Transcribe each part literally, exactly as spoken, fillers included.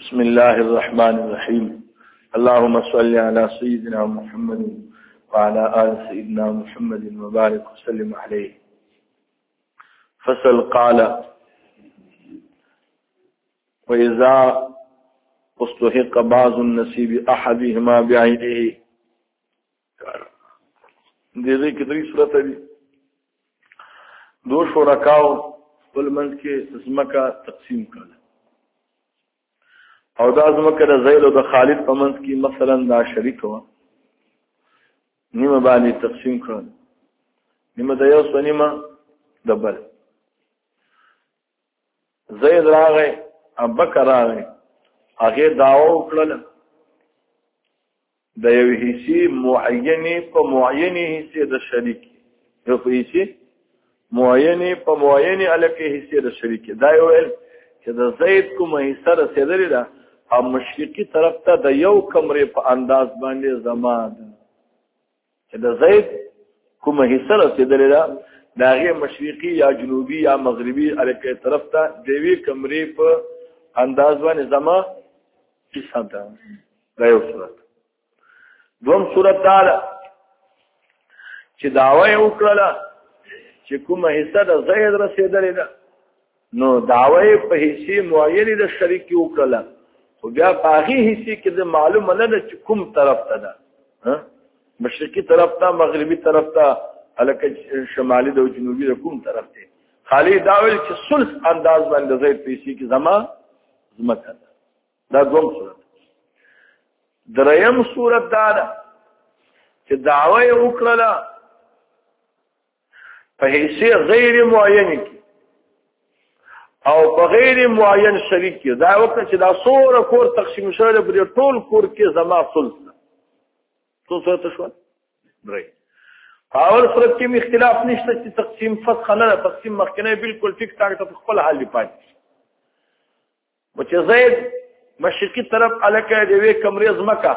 بسم الله الرحمن الرحيم اللهم صل على سيدنا محمد وعلى آل سيدنا محمد وبارك وسلم عليه. فصل قال وإذا استحق بعض النصيب أحدهما بعينه. دیدے کتنی صورت ہے دو شرکاو خپل منځ کې ځمکه تقسیم کړل او دا ځمکه د زید او د خالد په منځ کې مثلا دا شریک و نیمه باندې تقسیم کړل نیمه د یو څو نیمه د بل زید راغی ابوبکر راغی هغه داوا وکړل د یو حصي معینه په معینه حصے د شریک یو حصي معینه په معینه الکه حصے د شریک دا یو چې د زید کومه حصہ رسیدلې ده او مشرقي طرف ته د یو کمرې په انداز باندې زمان چې د زید کومه حصہ رسیدلې ده دا غي مشرقي یا جنوبي یا مغربي الکه طرف ته د وی کمرې په انداز باندې زمان حصہ ده دا یو صورت. دوم صورت دا چې دعوی وکړه چې کومه حصہ د زید رسیدلې ده نو دعوی په حصے معینه د شریک وکړه خو بیا په هغه حصے کې د معلومه نه ده چې کوم طرف ته ده مشرقي طرف ته مغربي طرف ته الکه شمالي او جنوبي د کوم طرف ته خالی داول چې ثلث انداز باندې زید په حصے کې زما زمکه ده. دا دوم صورت. دریم صورت دا ده چې دعوی وکړه په حصے غیر معین کې او په غیر معین شریک کې دا وکړه چې دا سوره کور تقسیم شوی په ټول کور کې زما ثلث څو صورت شو درې. اول صورت کې اختلاف نشته چې تقسیم فسخ نه تقسیم مخکنه بالکل ټیک ټاک ته خپل حل پاتې و چې زید مشرقي طرف الکه د وی کمرې زمکه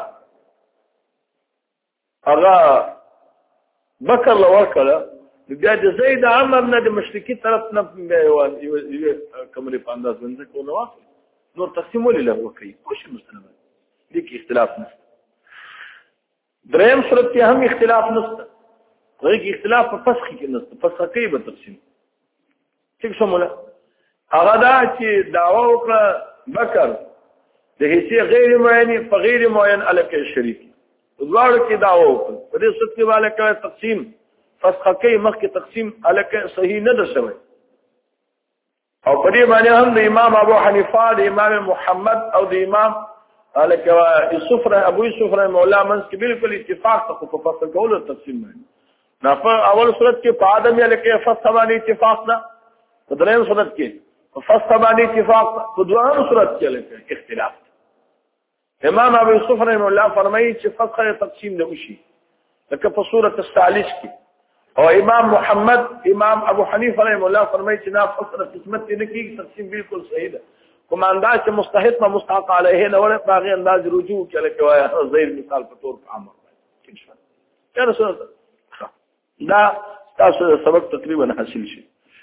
هغه بکر لور کړه بیا د زید عمر نه د مشرقي طرف نه یو کمرې په انداز باندې کوله واخلي نور تقسیم ولې له وکړي خوش مستند دي کې اختلاف نشته. دریم صورت کې هم اختلاف نشته غوږی اختلاف په فسخ کې نشته فسخ کې به تقسیم څنګه شموله هغه دا چې دعوا وکړه بکر د حصے غیر معین په غیر معین الکه شریک دواړو کې دعوا وکړه په دې صورت کې والے کوي تقسیم فسخ کې مخکې تقسیم الکه صحیح نه ده شوی او په دې باندې هم د امام ابو حنیفه د امام محمد او د امام الکه یوسف ابو یوسف رحمه الله منځ کې بالکل اتفاق ته په فسخ کولو تقسیم باندې نه په اول صورت کې په ادم الکه فسخ باندې اتفاق ده په دریم صورت کې فسخ باندې اتفاق په دویم صورت کې الکه اختلاف. امام ابو یوسف رحمه الله فرمایي چې فسخ تقسیم نه وشي لکه په سورۃ الثالث کې او امام محمد امام ابو حنیفه رحمه الله فرمایي چې نه فسخ قسمت نه کیږي تقسیم بالکل صحیح ده کوم انداز چې مستحق ما مستحق علیه نه ولا باغی انداز رجوع کله کوي زیر مثال په تور په عمر ان شاء الله کله سره دا تاسو سبق تقریبا حاصل شي.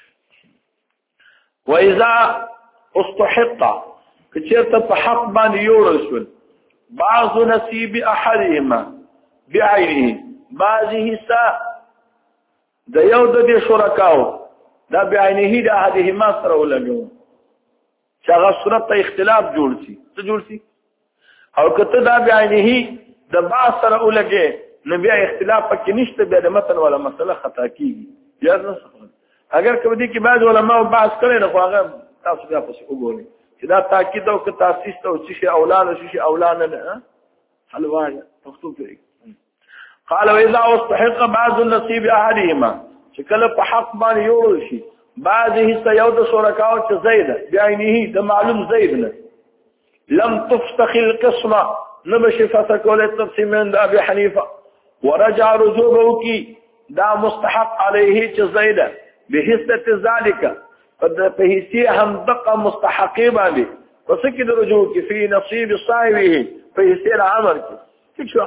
واذا استحق کچرته په حق باندې یوړل شو بعض نصیب احدهما بعینه بعضی حصہ د یو د دې شرکاو دا بعینه د احدهما سره ولګو چې هغه صورت ته اختلاف جوړ شي څه جوړ شي او کته دا بعینه د بعض سره ولګي نو بیا اختلاف پکې نشته بیا د متن ولا مسله خطا کیږي یا نه اگر کبه دي کې بعض علماء بحث کړي نو هغه تاسو بیا پس وګورئ چې دا تاکید او تاسیس ته او شي اولاد او شي اولاد نه حلوانه مكتوب فيه. قال واذا استحق بعض النصيب احدهما شکل په حق باندې یو شي بعضه سيود شرکاو چې زید بعینه د معلوم زید نه لم تفسخ القسمه نبشي فسكول التقسيم عند ابي حنيفه ورجع رجوعه کی دا مستحق عليه چې زید بحصه ذلك قد فهسي هم دقه مستحقي باندې وسكد رجوع في نصيب صاحبه فهسي العمل شو.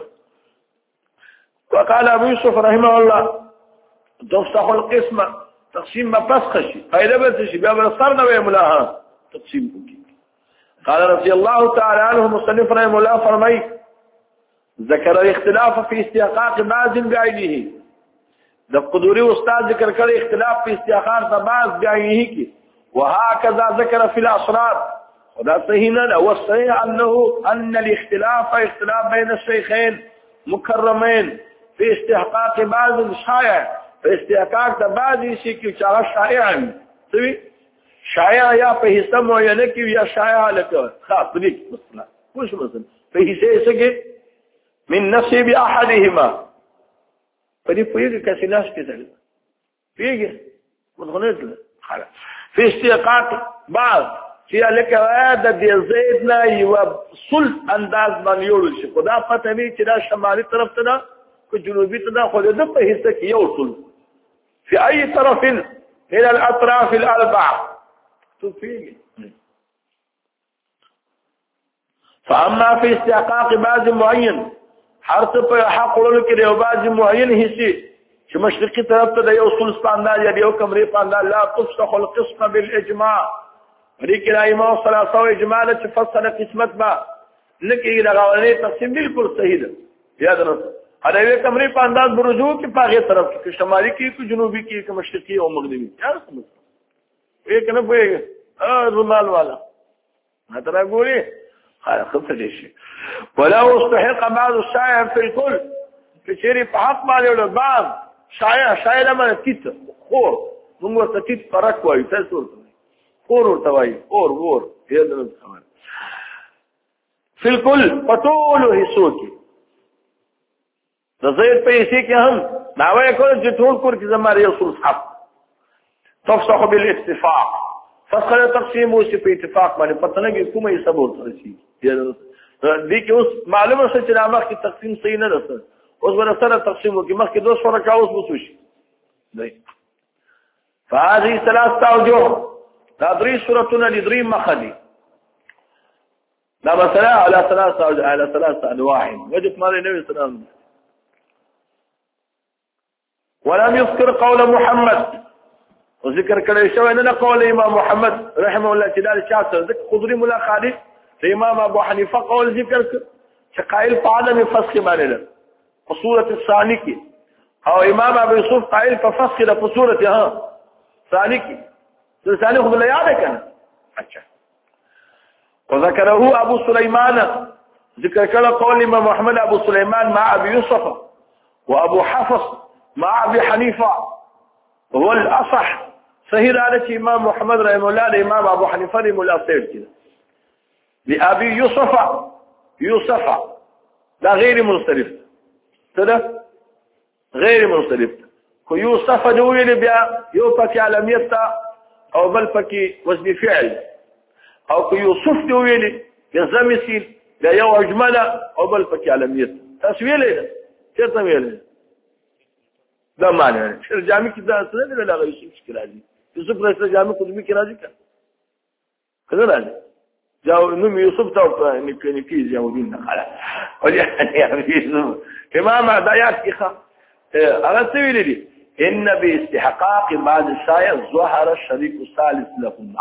وقال ابو يوسف رحمه الله تفسخ القسمه تقسيم ما فسخ شي فائده به شي بیا سر نه ویملا تقسیم کوي قال رضي الله تعالى عنه مصنف رحمه الله فرمي ذكر الاختلاف في استحقاق بعض بعينه ده قدوري استاذ ذکر کړی اختلاف په استحقاق د بعض بعینه کې وهكذا ذكر في الاسرار ودا صحیح نه او صحیح انه ان الاختلاف اختلاف بين الشيخين مكرمين في استحقاق بعض الشائع في استحقاق د بعض شي کې چې شائع وي شائع یا په حصہ معینه کې یا شائع لکه خاص دي مثلا خوش مثلا په حصے کې من نصيب احدهما فدي فيجي كسلاش كده فيجي مدخلت خلاص في استحقاق بعض في لك هذا دي زيدنا يوصل انداز من يول شي خدا پته وی چې دا شمالي طرف ته ده کو جنوبي ته ده خو د په حصہ کې يوصل في اي طرف الى الاطراف الاربعه تفيجي فاما في استحقاق بعض معين حرص په حق ورلو کې یو بعض معین حصے چې مشرقي طرف ته د یو اصول سپاندال یا یو کمرې پاندال لا تفسخ القسم بالاجماع دې کې رايمه ثلاثه اجماع چې فصل قسمت با لکه لغاونې تقسیم بالکل صحیح ده یاد راسه هدا یو کمرې پاندال برجو کې پاغه طرف کې شمالي کې کې جنوبي کې کې مشرقي او مغربي یاد سمجھ یې کنه پوهیږي ا رومال والا هترا ګوري خلص ليش ولو استحق بعض الشائع في الكل كثير بحق ما له بعض شائع شائع لما تيت خور موږ ته تيت فرق وایي تاسو خور ورته وایي اور اور هذا الامر في الكل فطول حصوكي زید پیسې کې هم داوی کول چې ټول کور کې زماره اصول حق تفصح بالاتفاق فصل تقسیم او په اتفاق باندې پته نه کومه حساب ورته شي دي کې اوس معلومه شي چې نامه کې تقسیم صحیح نه ده اوس ورسره تقسیم وکي مخکې دوه سره کاوس وسوشي دی فهذه ثلاث اوجه تدريس سورتنا لدري مخدي لا مثلا على ثلاثه على ثلاثه انواع وجد مال النبي صلى الله عليه وسلم ولم يذكر قول محمد وذكر كده شويه ان قول امام محمد رحمه الله تعالى شاته ذكر خضري ملا خالد امام ابو حنيفه قول ذکر چې قائل په عدم فسخ باندې ده په صورت الثاني کې او امام ابو يوسف قائل په فسخ ده په صورت ها ثاني کې ثاني خو بل یاد کنه اچھا وذكره ابو سليمان ذكر كده قول امام محمد ابو سليمان مع ابي يوسف وابو حفص مع ابي حنيفه هو الاصح صحيح على امام محمد رحمه الله الامام ابو حنيفه رحمه الله كده لأبي يوسف يوسف لا غير منصرف كده غير منصرف كو يوسف دويل بيا يو پکې علاميت او بل پکې وزن فعل او كو يوسف دويل يزم سين لا يو اجمله او بل پکې علاميت تسویل ده څه ویل دا معنی چې جامع کې دا څه نه لږه يوسف کې راځي يوسف رسول جامع قدمي کې راځي کله راځي جاو نوم يوسف تو نكيز يهودين خلاص ولي يوسف امام عدايات اخا اغسوي لي ان باستحقاق بعض الشايع ظهر الشريك الثالث لهم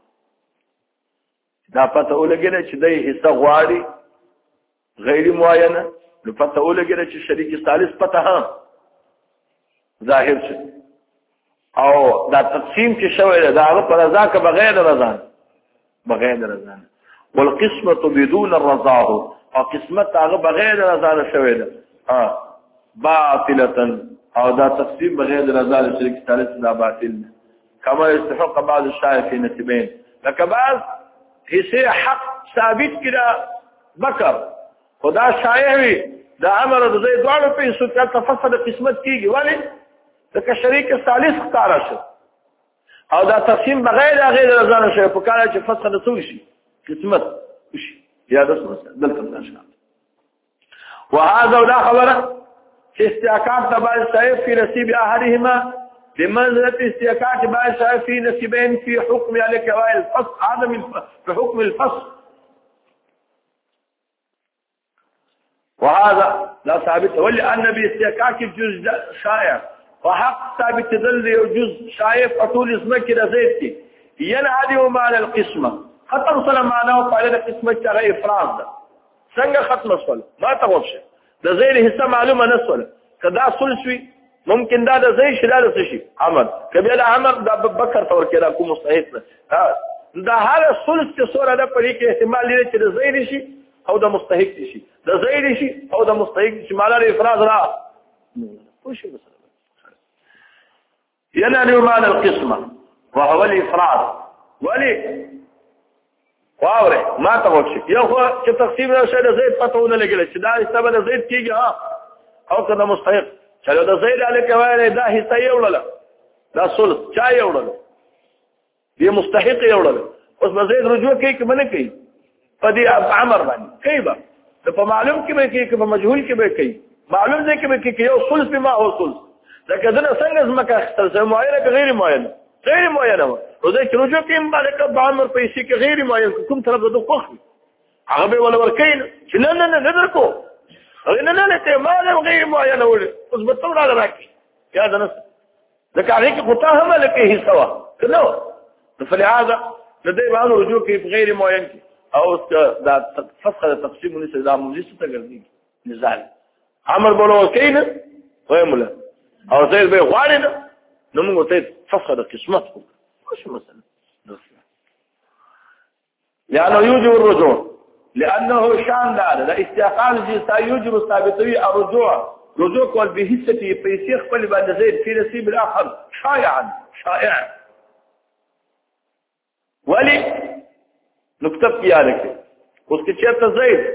دا پته ولګنه چې دای حصہ غواړي غیر معینه نو پته ولګنه چې شریک ثالث پته ها ظاهر شي او دا تقسیم چې شوی دا هغه پر رضا کا بغیر رضا بغیر رضا والقسمه بدون الرضا او قسمت هغه بغیر رضا شوی ده ها باطله او دا تقسیم بغیر رضا شریک ثالث دا باطل کما استحق بعض الشائع في نسبين لکه بعض حصے حق ثابت کړه بکر خدا شایع وي دا امر د زید دوړو په سوچ تفصیل قسمت کیږي ولی لکه شریک ثالث ښکارا شو او دا تقسیم بغیر غیر رضا نشي په کار چې فسخ نسول شي قسمت شي یا د څه دلته نشه وهذا ولا خبره استحقاق تبع السيف في نصيب احدهما بمنزله استحقاق تبع السيف في نصيبين في حكم عليك الفصل عدم في حكم الفصل وهذا لا ثابت ولأن باستحقاق الجزء شائع وحق ثابت تدل جزء شائع فطول اسمك كده زيتي ينعدم معنى القسمة ختم سره معنا او فائده د قسمت چې افراد ده څنګه ختم شول ما ته وښه د زید حصہ معلومه نه شول کدا ثلث ممکن دا د زید شدا د شي عمل کبه د عمر د ابوبکر تور کې را کوم مستحق ده دا هر ثلث چې سوره ده په کې احتمال لري چې د زید شي او د مستحق شي د زید شي او د مستحق شي معنا د افراد را وش مثلا ينال معنى القسمه وهو الافراد ولي واوره ما ته وښه یو خو چې تقسیم نه شي د زید پته ونه لګل چې دا حساب د زید کیږي ها او کله مستحق چلو د زید علی کوي دا حصہ یې وړل دا ثلث چا یې وړل دی مستحق یې وړل اوس به زید رجوع کوي که نه کوي په دې عمر باندې کوي به په معلوم کې به کوي که په مجهول کې به کوي معلوم دی کې به کوي یو ثلث به ما هو ثلث لکه دنه څنګه زمکه اخستل معاینه که غیر معاینه غیر معاینه و زه چې رجوع کوم باندې په عمر پیسې کې غیر معاینه کوم طرف د خوخ هغه به ولا ورکین چې نه نه نه درکو نه نه نه ته ما له غیر معاینه وړي اوس به څو راغلی راکې یا ده نس ځکه هغې کې خو تا هم هلکې حصه وه که نه وه نو فلهذا د دې باندې رجوع کوي په غیر معین کې او دا فسخه د تقسیم ونیسه دا موضوع څه ته ګرځېږي نزال امر به له ورکوي نه ویم له او زید به یې غواړي نه نو موږ ورته فسخه د قسمت وکړو شو مثلا لأنه يوجب الرجوع لأنه شان دار دا استحقاق جنسا يوجب ثابتوي الرجوع رجوع کول به حصتي پیسې خپل باندې زید في نصيب الاخر شائعا شائعا ولي نكتب کې یاد کړئ اوس کې چېرته زید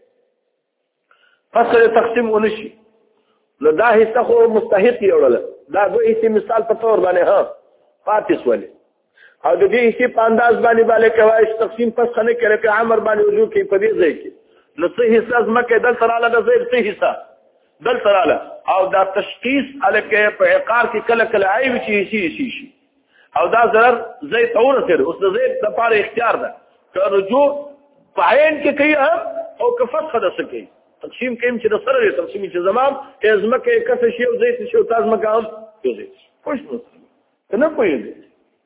فصل تقسیم ونشي نو دا حصہ خو مستحق یې وړله دا دوه حصې مثال په طور باندې ها پاتې شولې او د دې حصې په انداز باندې باندې کوي چې تقسیم پس خنه کړي که عمر باندې رجوع کوي په دې ځای کې نو څه حصہ ځمکه دلته رااله د زید څه حصہ دلته رااله او دا تشخیص هلکه په عقار کې کله کله عیب چې حصې شي شي او دا ضرر زید ته ورسېد اوس د زید لپاره اختیار ده که رجوع په عین کې کوي هم او که فسخه ده څه کوي تقسیم کوي چې د سره دی تقسیم چې زمام ځمکه یې کسه شي او زید شي او تا ځمکه هم یو زید پوه شو که نه پوهېږې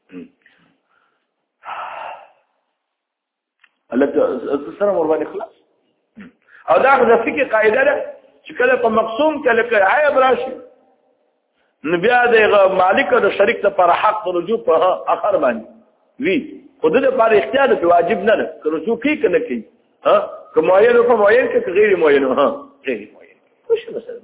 الله سره ور باندې خلاص او دا د فقې قاعده ده چې کله په مقسوم کې لکه عیب راشي نو بیا د مالک او د شریک لپاره حق د رجوع په اخر باندې وي خو د دې لپاره اختیار دی واجب نه ده که رجوع کوي که نه کوي ها که معین او معین کې که غیر معین ها غیر معین خوش مثلا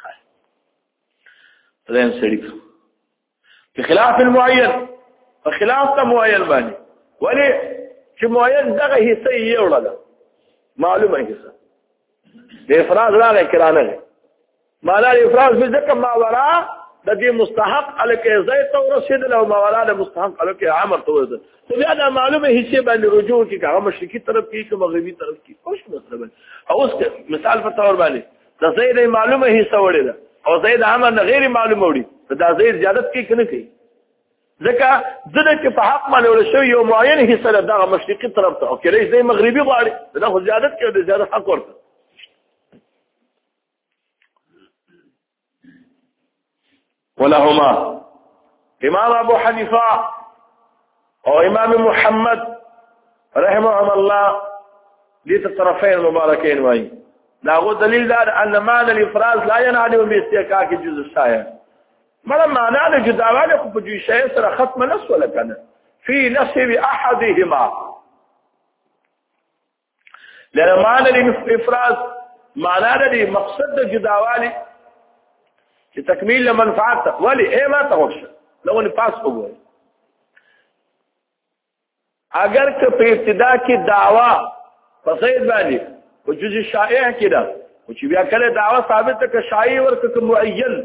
ترين سړي په خلاف المعين په خلاف د معین باندې ولی چې معین دغه حصہ یې وړله معلومه حصہ د افراد راغی کرانه معنا د افراد په ځکه ماورا د دې مستحق الکه زید ته ورسېدل او ماورا د مستحق الکه عمر ته ورسېدل خو بیا دا معلومه حصہ باندې رجوع کې هغه مشرقي طرف کې که مغربي طرف کې خوش مطلب او اوس مثال په تور باندې د زید معلومه حصہ وړي او زید عمر نه غیر معلومه وړي دا زید زیادت کې کنه کوي ځکه دغه چې په حق باندې ول شو یو معین حصہ دغه مشرقي طرف ته او کله زې مغربي غواړي دا خو زیادت کوي د زیادت حق ورته ولهما امام ابو حنیفه او امام محمد رحمهم الله دې طرفین مبارکین وایي دا غو دلیل دار ان معنى الافراز لا ينعدم باستحقاق جزء الشایع معنى معنى جداواله خو په جوی شای سره ختم نس ولا کنه في نصب احدهما لأن معنى الافراز معنى دې مقصد د جداواله چې تکمیل لمنفعت ولی اے ما توشه لو نه پاس وګورئ اگر که په ابتدا کې دعوا فصید باندې او جزء شائع کړه او چې بیا کله دعوا ثابت ک شائع ورک معین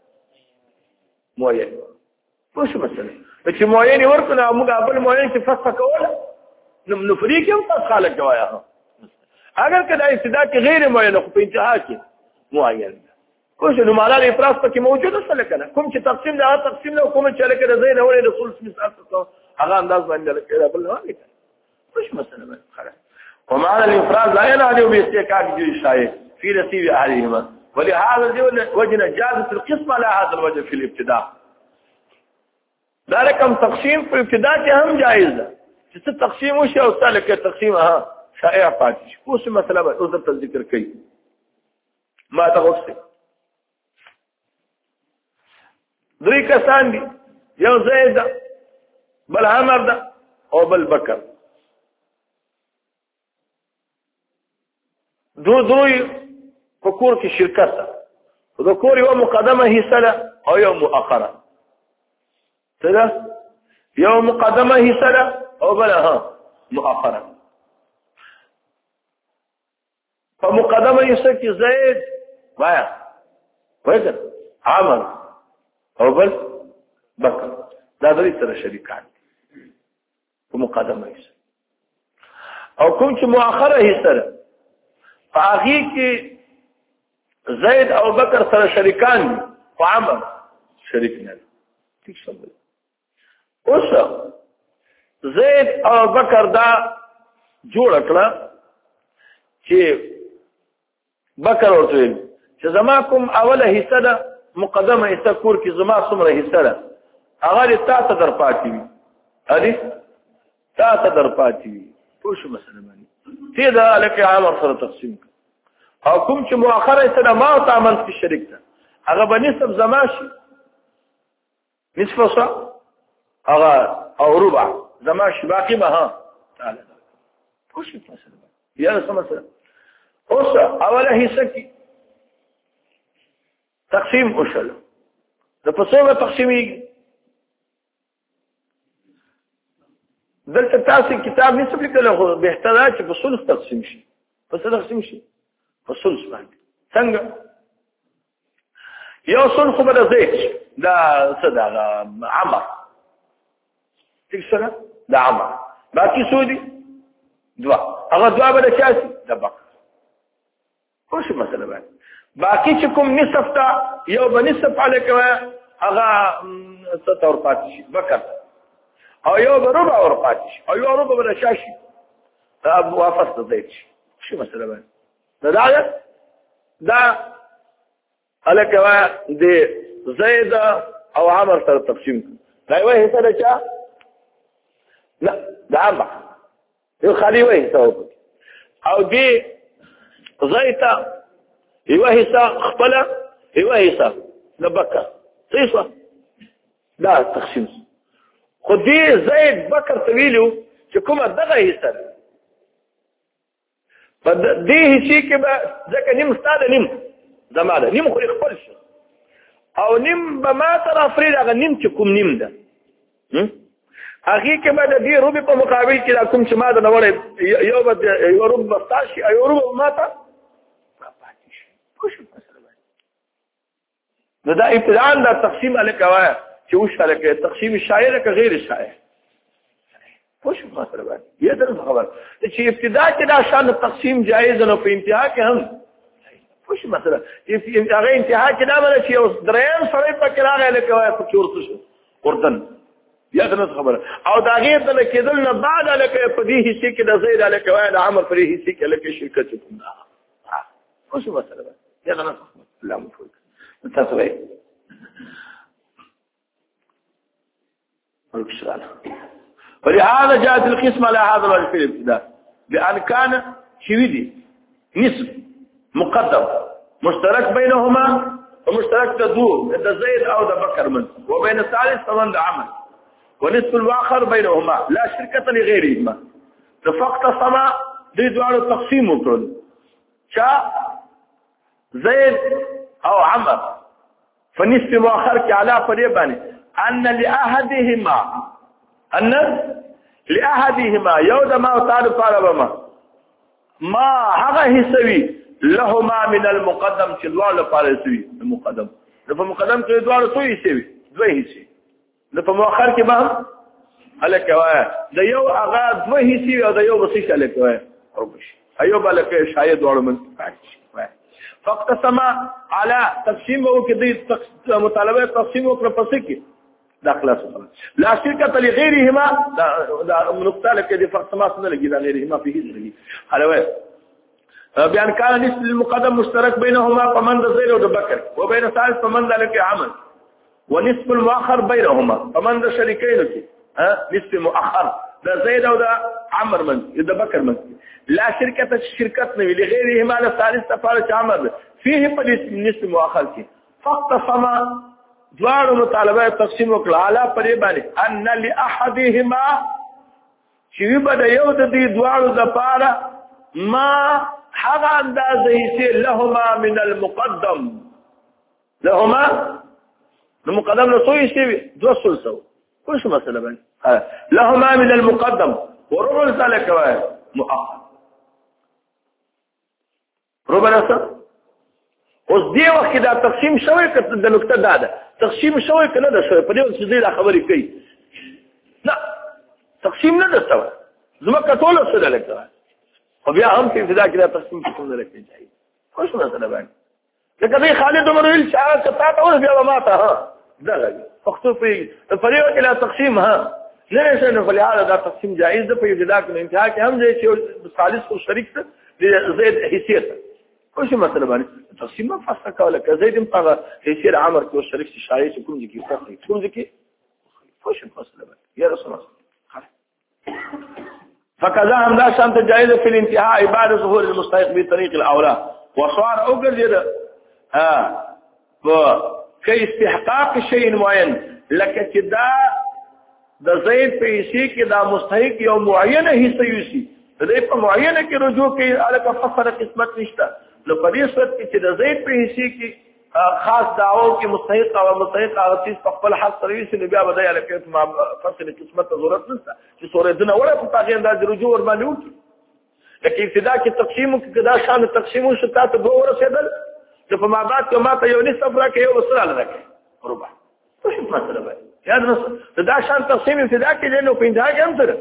معین څه مسله چې معین ورکو موږ خپل معین چې فسخ کوله نو نفریق یو فسخ خلک وایا اگر کله ابتدا کې غیر معین خو په انتها کې معین کوم نو معنا د افراز پکې موجوده څه لکنه کوم چې تقسیم نه تقسیم نه کوم چې لکه د زین اورې رسول صلی الله علیه وسلم هغه انداز باندې لکه بل نه لکه مش مسله خلاص ومعنى الافراز لا ينادي باستحقاق جزء الشائع في نصيب احدهما ولهذا وجه جازت القسمه على هذا الوجه في الابتداء ذلك تقسيم في الابتداء هم جائز ده چې څه تقسیم وشي او تعالی کې تقسیم ها شائع پاتې شي. اوس مسله به اوس ته ذکر کړي ما ته وښه دوی کسان دي یو زید بل عمر ده او بل بکر دو دوی په کور کې شرکت ده د کور یو مقدمه حصہ ده او یو مؤخره څه یو مقدمه حصہ ده او بل ها مؤخره. په مقدمه حصہ کې زید وایا وایي عمر او بل بکر دا دوی سره شریکان په مقدمه حصہ او کوم چې مؤخره حصہ ده هغه کې زید او بکر سره شریکان دي او عمر شریک نه دي. ٹھیک شول اوس زید او بکر دا جوړ کړه چې بکر ورته چې زما کوم اوله حصہ ده مقدمه حصہ کور کې زما څومره حصہ ده هغه تا ته در پاتې وي هدي تا ته در پاتې وي پوه شو مثلا باندې ته دا لکه عمر سره تقسیم او کوم چې مؤخره حصہ ما او تعامل کې شریک ده هغه به نسب زما شي نصف صا هغه او ربع زما شي باقي به ها تعالی پوه شو مثلا یا مثلا اوس اوله حصہ کې تقسیم وشل د پسوه تقسیمي دلته تاسو کتاب نسب لیکلو خو به احتیاط چې په ثلث تقسیم شي په څه تقسیم شي په ثلث باندې څنګه یو ثلث خو به زید دا څه دا عمر ټیک سره دا عمر باقي سودي دوا هغه دوا به چاسي د بکر خو شو مسله باندې باقي چې کوم نصف تا یو بنصف علیکه هغه ستور پاتې شي بکر او یو ربع اور پاتې شي او یو ربع بل شاشي دا موافقه زید شي شو مسله باندې دا دا دا علیکه د زید او عمر سره تقسیم دا یو حصہ ده چا لا دا عمر یو خالي وای حصہ او دی زید یو حصہ خپل یو حصہ د بکر صحیح دا تقسیم خو دې زید بکر طویلو چې کومه دغه حصہ ده په دې حصے کې به ځکه نیم ستاده نیم زماده نیم خو خپل شي او نیم به ما تر افرید هغه نیم چې کوم نیم ده هغه کې به د دې ربع په مقابل کې کوم چې ما ده نو یو به یو ربع ستاشي او ربع ما ته نو دا ابتداء دا تقسیم الکوا چې وش الکه تقسیم شایع لکه غیر شایع پوښ مسله باندې یا در خبر چې ابتداء کې دا شان تقسیم جایز نه په انتها کې هم پوښ مسله هغه انتها کې دا مله چې اوس درېم سره په کراغه الکوا په چورته شو اردن یا در خبر او دا غیر د کېدل نه بعد الکه په دې حصے کې د زید الکوا د عمر په دې حصے کې الکه شرکت کوم دا پوښ مسله باندې یا در خبر الله مفوق تصوير ولهذا جاءت القسم على هذا الوجه في الابتداء بأن كان شويدي نصف مقدم مشترك بينهما ومشترك تدور عند زيد أو ذا بكر من وبين الثالث فمن عمل ونصف الآخر بينهما لا شركة لغيرهما فقط سما دي دوار التقسيم وكل شاء زيد او عمر فنصف مؤخر کې علا پرې باندې ان لاحدهما ان لاحدهما يود ما تعرف عربما ما هغه حسوي لهما من المقدم چې دوه لپاره سوي المقدم نو په مقدم کې دوه سوي سوي دوه حصے نو په مؤخر کې به الکه وای د یو هغه دوه حصے او د یو بسې الکه وای او بشي ایوب الکه شاید وړو من وای فاقتسم على تقسیم وو کې د مطالبه تقسیم او پر پسې کې داخله سره لا شرکت لغیرهما دا نقطه لکه د فاقتسم سره لګي دا غیرهما په هیڅ لګي حلوه بیان کان نسل المقدم مشترك بينهما فمن زيد وبكر وبين ثالث فمن ذلك عمل ونصف المؤخر بينهما فمن شريكين ها نصف مؤخر ده زيد او ده عمر من ده بكر من لا شركه شركتنا لغيرهما للثالث تفعل عمر فيه نصف مؤخر کې فاقتسم دوار مطالبه تقسیم وکړه علا پرې باندې ان لاحدهما چې بده یو د دې دوار د پاره ما هغه اندازې چې لهما من المقدم لهما المقدم له سوي شي دو سلسو وش مسألة بني لهما من المقدم وربع ذلك مؤخر ربع نصر اوس دی وخت دا تقسیم شوی کته د نقطه دا ده تقسیم شوی کنه ده شوی په دې چې دې خبرې کوي نه تقسیم نه ده شوی زمکه ټول سره لګا خو بیا هم په ابتدا کې دا تقسیم کوم نه لګي ځای خوش مسألة بني لکه دې خالد عمر ویل چې کته ته او بیا ما ته ها ده لګي وختو په الفريق الى تقسيم ها ليش انه فلهذا ده تقسيم جائز ده في ابتداء کې انتها کې هم زي چې ثالث او شریک ته زید حیثیت کوم مسله باندې تقسیم ما فاسه کوله که زید په حیثیت عمر کې او شریک شایع چې کوم ځکه فرق کوم ځکه خوش مسله باندې یا رسول الله فكذا هم لا شانت جائز في الانتهاء بعد ظهور المستحق بطريق الاولى وصار اوجد ها كاستحقاق شيء معين لکه چې دا د زید پیسې کې دا مستحق یو معینه حصہ یوسي د دې په معینه کې رجوع کوي الکه فصل قسمت نشته نو په دې صورت کې چې د زید پیسې کې خاص دعوو کې مستحق او مستحق هغه چیز په خپل حق سره یوسي نو بیا به دا الکه فصل قسمت ضرورت نشته چې سورې دنه ولا په تاغیر د رجوع ور باندې وکړي لکه ابتدا کې تقسیم کې دا شان تقسیم شو تاسو دوه ورسېدل چې په ما بعد کې ما ته یو نصف راکې یو وسره راکې ربع څه مسله ده یاد نو دا شان تقسیم ابتدا کې له نو په انتها کې هم سره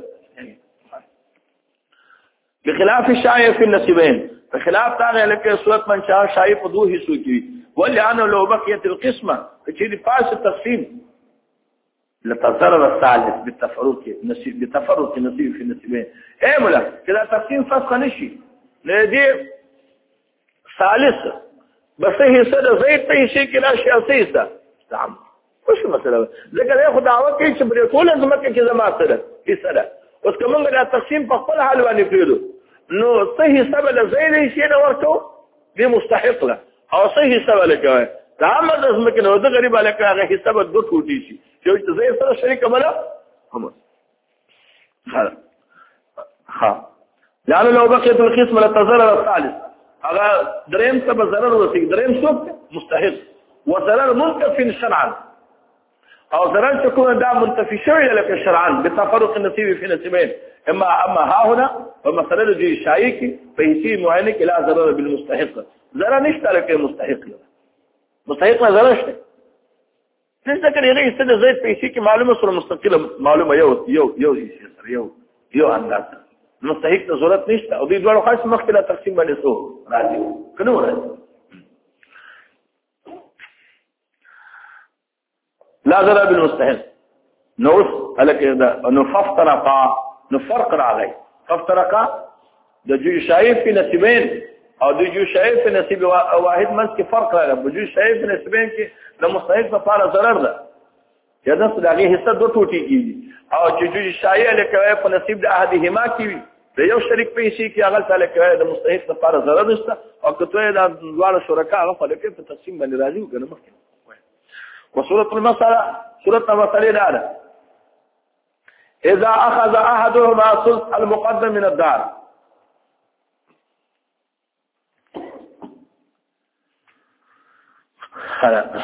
بخلاف الشایع في النصيبين بخلاف دا لکه صورت من شاه شایع په دوه حصو کې ولانه لو بقيت القسمه چې دې پاس تقسیم لتضرر الثالث بالتفرق نصيب بتفرق نصيب في النصيبين اي مولا كده تقسيم فسخ نشي لدي ثالث بس هي سره زي پیسې کې راشي او سيسه نعم وش مسله ذکر یو خداوه کې چې بری ټول زمکه کې زما سره هي سره اوس کومه دا تقسیم په خپل حال باندې کړو نو صحیح سبب زي دې شي نو ورته دې مستحق له او صحیح سبب لګوي دا هم د زمکه نو د غریب الکه هغه حساب د ټوټي شي چې زي سره شریک مله هم ها ها لعل لو بقيت القسم لتضرر الثالث هذا درهم سبب ضرر وسيك درهم سوق مستحق وضرر منتفي شرعا او ضرر تكون دا منتفي شرعا لك شرعا بتفرق النصيب في نصيبين اما اما ها هنا فمثلا دي شايك فيسي معينك لا ضرر بالمستحق ضرر نشترك المستحق مستحق لا ضرر نشترك ذکر یې استد زید پیسې کې معلومه سره مستقله معلومه یو یو یو سره یو یو اندازه مستحق ته ضرورت نشته او دې ډول خاص مخکله تقسیم باندې سو راځي کنه ورته لا ضرر بالمستحق نوس الک دا نو ففترقا نو فرق راغی ففترقا د جو شایف په نصیبین او د جو شایف په نصیب واحد منځ کې فرق راغی د جو شایف په نصیبین کې د مستحق لپاره ضرر ده یا د صداغي حصہ دوه ټوټي کیږي او چې جو شایع لکوي په نصیب د احدهما کیږي د یو شریک پیسې کې هغه تعالی کوي د مستحق لپاره ضرر نشته او کته د دواړو شرکا هغه په لکه په تقسیم باندې راځي وګڼه مخکې وسوره المساله سوره المساله ده اذا اخذ احدهما ثلث المقدم من الدار خلاص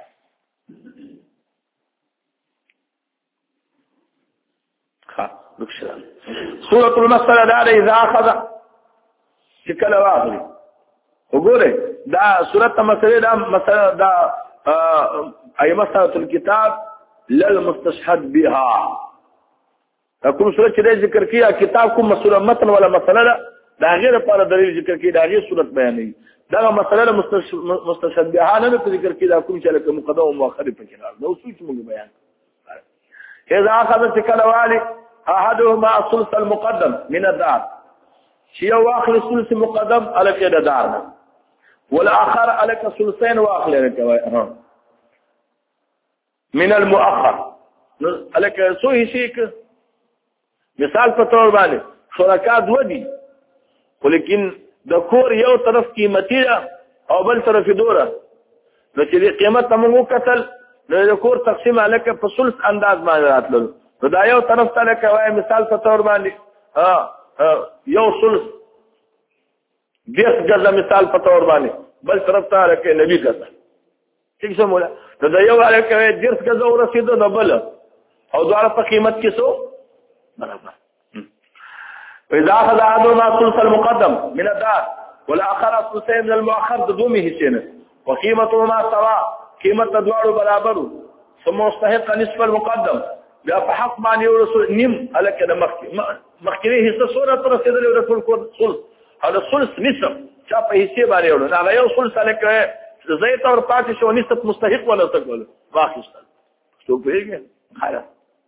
سورة المسألة دا إذا أخذ شكل واغلي وقولي دا سورة المسألة دا مسألة دا أي مسألة الكتاب للمستشهد بها كم سورة كده ذكر كيها كتاب كم مسألة متن ولا مسألة دا غير پارا دلیل ذکر كيها دا غير سورة بياني دا مسألة مستشهد بها نه په ذکر كيها کوم چې لکه مقدم او مؤخر په کې راځي نو څه موږ بیان اذا اخذ شكل والي احدهما ثلث المقدم من الدار شيء واخر ثلث مقدم على كده دارنا والاخر على ثلثين واخر ها من المؤخر نو الکه سو هیڅ مثال په تور باندې شرکا دو دي ولیکن د کور یو طرف قیمتي او بل طرف دوره نو چې قیمت موږ کتل نو د کور تقسیم الکه په ثلث انداز باندې راتلل نو دا یو طرف ته لکه وای مثال په تور باندې ها یو ثلث دیس غزه مثال په تور باندې بل طرف ته لکه نبی غزه ٹھیک څه مولا نو دا یو الکه دیس غزه ورسېدو نو بل او دواړه په قیمت کې سو برابر فإذا أخذ أحدهما ثلث المقدم من الدار والآخر ثلث من المؤخر دومي حصين وقيمتهما سواء قيمة الدوار برابر ثم مستحق نصف المقدم بیا په حق باندې ورسول نیم الکه د مخکې مخکې حصہ سوره تر رسیدلې رسول کو ثلث هذا ثلث نصف چا په حصے باندې ورو هغه یو ثلث الکه زیت اور پاتې شو نصف مستحق ولا تقول واخیستل څو پیږي خلاص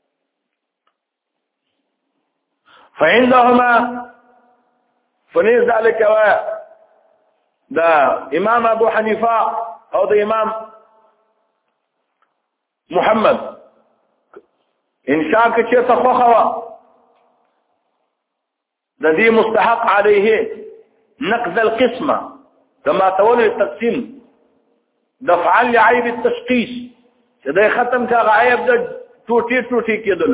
فعندهما فنيز ذلك دا امام ابو حنيفه او دا امام محمد انشاء کې چې تخوخوا د دې مستحق عليه نقض القسمه كما تولي التقسيم دفعا لعيب التشخيص دا ختم کا عيب د ټوټي ټوټي کېدل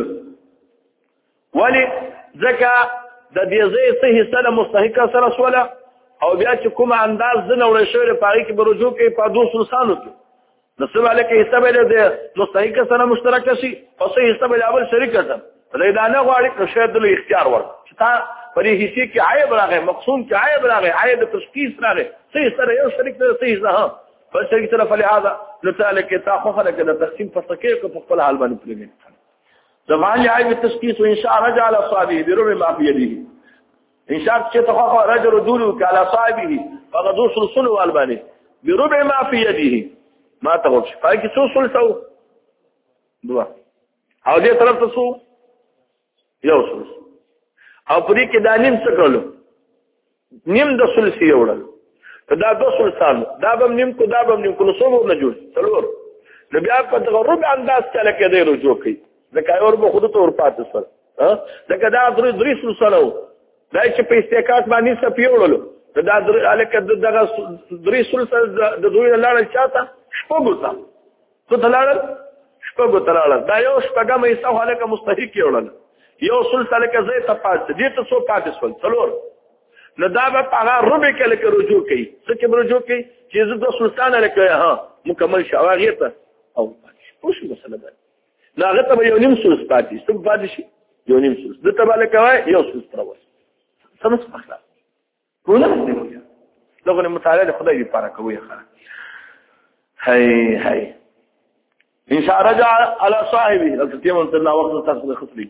ولی ځکه د دې ځای څه حصہ مستحق سره سواله او بیا چې کوم انداز زنه وړ شوی پاره کې برجو کې په دوه سلسانو کې نسبه علیکه حصہ به د مستحق سره مشترک شي او څه حصہ به اول شریک کړه دا نه غواړي چې شاید له اختیار ور چې تا پرې حصے کې عیب راغی مقسوم کې عیب راغی عیب تشخیص راغی څه سره یو شریک ته څه حصہ ها په شریک سره فلهذا نتعلق تاخذ لك التقسيم فسكيك په خپل حال باندې پلګي زمان لعيب التشخيص وإن شاء رجع على صاحبه بربع ما في يده إن شاء تخخ رجل دولك على صاحبه فقد وصل صلو والباني بربع ما في يده ما تغش فايك سو صلسو دوا او دې طرف ته سو یو صلس او پرې کې دا نیم څه کړلو نیم د صلسي وړل دا دو صلسان دا بم نیم کو دا بم نیم کو نو څو نه جوړ څلور نو بیا په تغرب انداز چله کې دی رجوع کوي ځکه اور به خود ته ور پاتې سره ها ځکه دا درې درې سلسله دا چې په استقامت باندې څه پیوړلو دا درې الکه دغه درې سلسله د دوی لاړ چاته شپږو ته ته دلاړ شپږو ته لاړ دا یو شپږم یې څو الکه مستحق یوړل یو سلسله کې زې ته پاتې دې ته څو پاتې سول څلور نو دا به هغه ربع کې لکه رجوع کوي څه کې رجوع کوي چې زه د سلسله لکه ها مکمل شواغې ته او اوس مسله ده لا غته یو نیم سلس پاتې څه پاتې شي یو نیم سلس د ته بالا کوي یو سلس پروس سمس پخلا ټول دې وي دغه مطالعه خدای دې پاره کوي خره هي هي ان شاء رجع على صاحبه التيمم تنا وقت تاخذ خصلي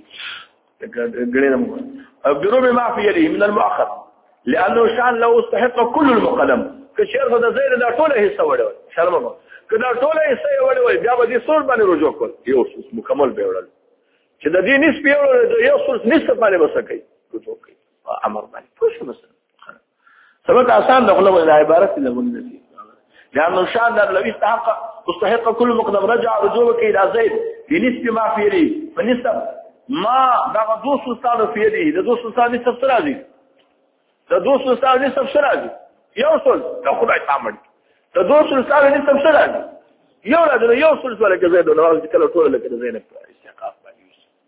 غړي بربع ما في يده من المؤخر لانه شان لو استحق كل المقدم كشير هذا زي دا ټوله حصہ وړول شرمه کدا ټوله حصہ وړول بیا به دې سور باندې رجوع کول یو څه مکمل به وړل چې د دې نسبت وړول یو څه نسبت باندې وسکي رجوع کوي امر باندې پوښ مثلا سبب آسان دغه له عبارت له منځي لانه شان لو استحق مستحق كل مقدم رجع رجوعك الى زيد بنسبه ما في يده فنسب ما دغه دو سلطان في يده د دو سلطان نسب سره دي د دو سلطان نسب سره دي یو څل د خدای تعامل د دو سلطان نسب سره دي یو لا د یو څل ولا کې زيد نو کله ټول لکه زینب استحقاق باندې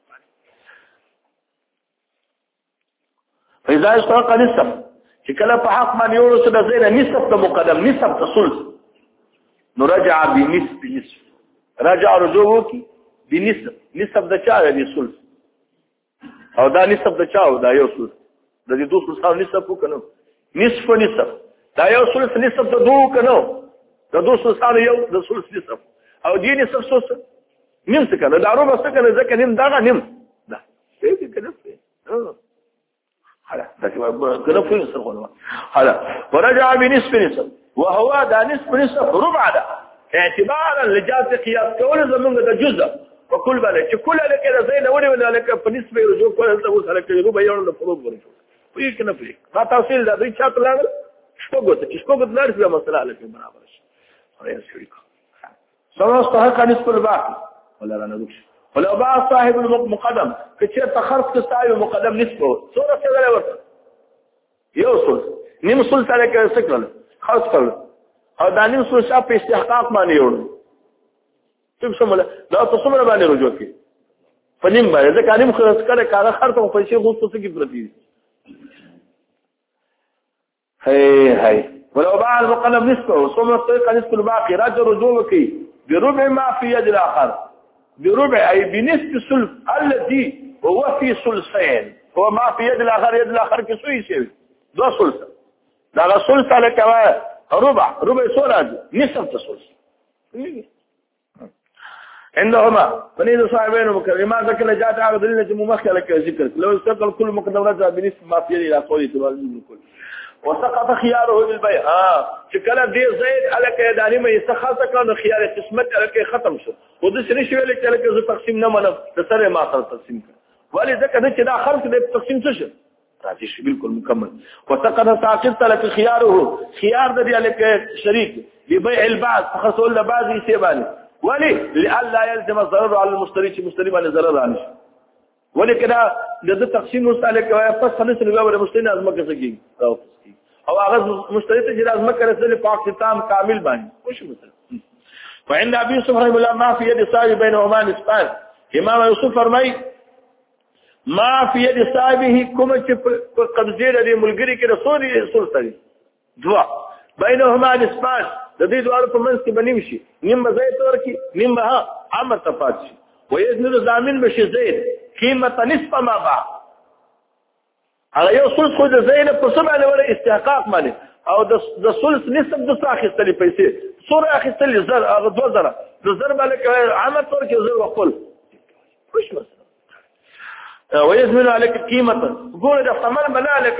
فاذا اشترق نسب چې کله په حق باندې ورسره د زینب نسب ته مقدم نسب تصلث نو رجع بنسب نسب رجع رجوعه بنسب نسب د چا دی ثلث او دا نسب د چا دا یو ثلث د دې دوه ثلث نسب وکنو نصف نسب دا یو ثلث نسب د دوه کنو د دوه ثلث یو د ثلث نسب او دې نسب ثلث نیم څه کنه دا روبه څه کنه ځکه نیم دا نیم دا څه کنه ها حالا دا کنه فين سرغونه حالا ورجع بنسب نسب وهو دا نسب نسب ربع ده اعتبارا لجاز قياس کول زمونږ د جزء وكل بالك كل لك اذا زين ولي ولا لك بالنسبه لرجوع كل انت وصل لك ربع يوم الفروض ورجوع وي کنه فيك ما تفصيل ده دې چاته لاړ شپږو ته شپږو ته لاړ په مسله لکه برابر شي هغه شي سمست حق نسب الباقي ولا لا ندوش ولو باع صاحب المقدم كثير تخرص صاحب المقدم نسبه صوره كذا ورته يوصل نیم سلس عليك سكرل خرص کړل او دا نیم سلس په استحقاق باندې وړو څه سموله دا تاسو مره باندې رجوع کی په نیم باندې ځکه نیم خرص کړه کار خرته په شی غوښتو څه کی پرتی هي هي ولو باع المقدم نسبه ثم الطريق نسبه الباقي رجع رجوع کی بربع ما في يد الاخر بربع أي بنصف الثلث الذي هو في ثلثين هو ما في يد الآخر يد الآخر كسوي شيء دو ثلث لا ثلث على كمان ربع ربع سورة نصف الثلث عندهما فنيد صاحبين ومكرما ذكر جاءت على دليل ممخلة كذكر لو استقل كل مقدم رجع بنصف ما في يد إلى قوله تبارك الكل وسقط خياره بالبيع اه شكل دي زيد على كيداني ما يسخط كان خيار قسمت على كي ختم شو ودس نشي ولا كده كده تقسيم نه من تسره ما صار تقسيم ولي ذاك ده كده خرج ده تقسيم تشر راضي شي بالكل مكمل وسقط ساقط لك خياره خيار ده على شريك ببيع البعض فخصوا له بعض يسيباني ولي لالا يلزم الضرر على المشتري المشتري ما ضرر عليه ولي كده ده تقسيم مستهلك فصل خلص الباب المشتري لازم كسجين او هغه مشتري ته جراز مکه رسول پاک تام کامل باندې وش مثلا وعند ابي يوسف رحمه الله ما في يد صاحب بينهما نسبان امام يوسف فرمای ما في يد صاحبه کوم چې قبضه لري ملګری کې رسول رسول سره دوا بينهما نسبان د دې دوه په منځ کې بنیم شي نیم زید ورکی نیم به عمر تفاضل شي ويذن ضامن بشي زید قیمت نصف ما باع هغه یو ثلث خو د زین په سم باندې ولا استحقاق باندې او د ثلث نصف د اخیستلې پیسې سوره اخیستلې زر هغه دوه زره د زر باندې عمل تور کې زر وقل خوش مثلا ويزمن عليك قيمه قول ده ثمن بلا لك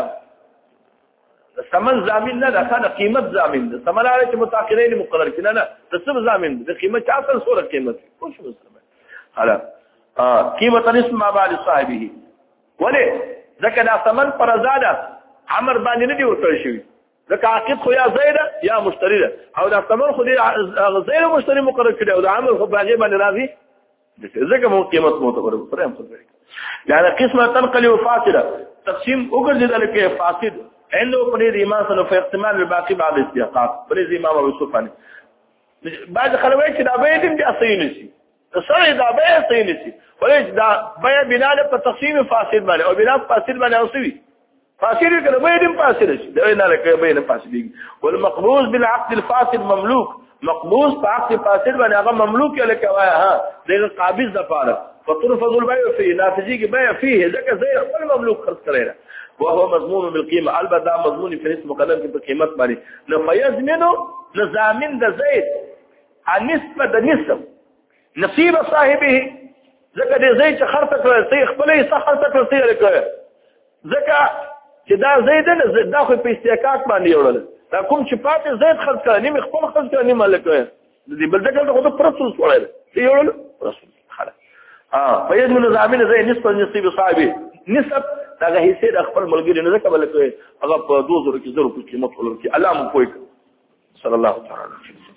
ثمن ضامن نه ده کنه قیمت ضامن ده ثمن عليك متاخرين مقرر کنا نه د څه ضامن ده قیمت اصل سوره قیمت خوش مثلا حالا اه قیمت نصف ما بعد صاحبه ولی ځکه دا ثمن پر زاده عمر باندې نه دی ورکړل شوی ځکه عقد خو یا زیده یا مشتری ده او دا ثمن خو دی زیده مشتری مقرر کړی او دا عمر خو باغې باندې راځي ځکه مو قیمت معتبر فرهم خبرې يعني قسمه تنقل وفاصله تقسيم وګرځیدل کې فاسد عنده په دې ایمان سره په احتمال الباقي بعد استحقاق په دې امام ابو یوسف باندې بعد خلوی چې دا به دې اصلي نشي سره دا به اصلي نشي ولې دا بیا بنا په تقسیم فاسد باندې او بنا فاسد باندې اوسوي فاسد کله به دې فاسد شي دا نه لکه به نه فاسد والمقبوض بالعقد الفاسد مملوك مقبوض په عقد فاسد باندې هغه مملوک لکه وای ها دغه قابض دپاره فترفض البيع فيه نافذي کې بيع فيه ځکه زي خپل مملوک خرڅ کړی وهو مضمون بالقيمه البته مضمون في اسم مقدم کې په قیمت باندې نو فيزمنو نظامن د زید النسبه د نسب نصيب صاحبه ځکه دې زید چې خرڅ کړی سي خپلې څه خرڅ کړی لکه ځکه چې دا زید نه دا خو په استحقاق باندې وړل دا کوم چې پاتې زید خرڅ کړی نیم خپل خرڅ کړی نیم لکه دې بل ځکه خو ته پرسوس وړل دی وړل پرسوس خلاص اه فيزمن زامن زي نسبه نصيب صاحبي نسب دا هيڅ د خپل ملګری نه ځکه بلکې هغه په دوه زره کې زره په قیمت ولر کې علامه پوي صلی الله تعالی علیه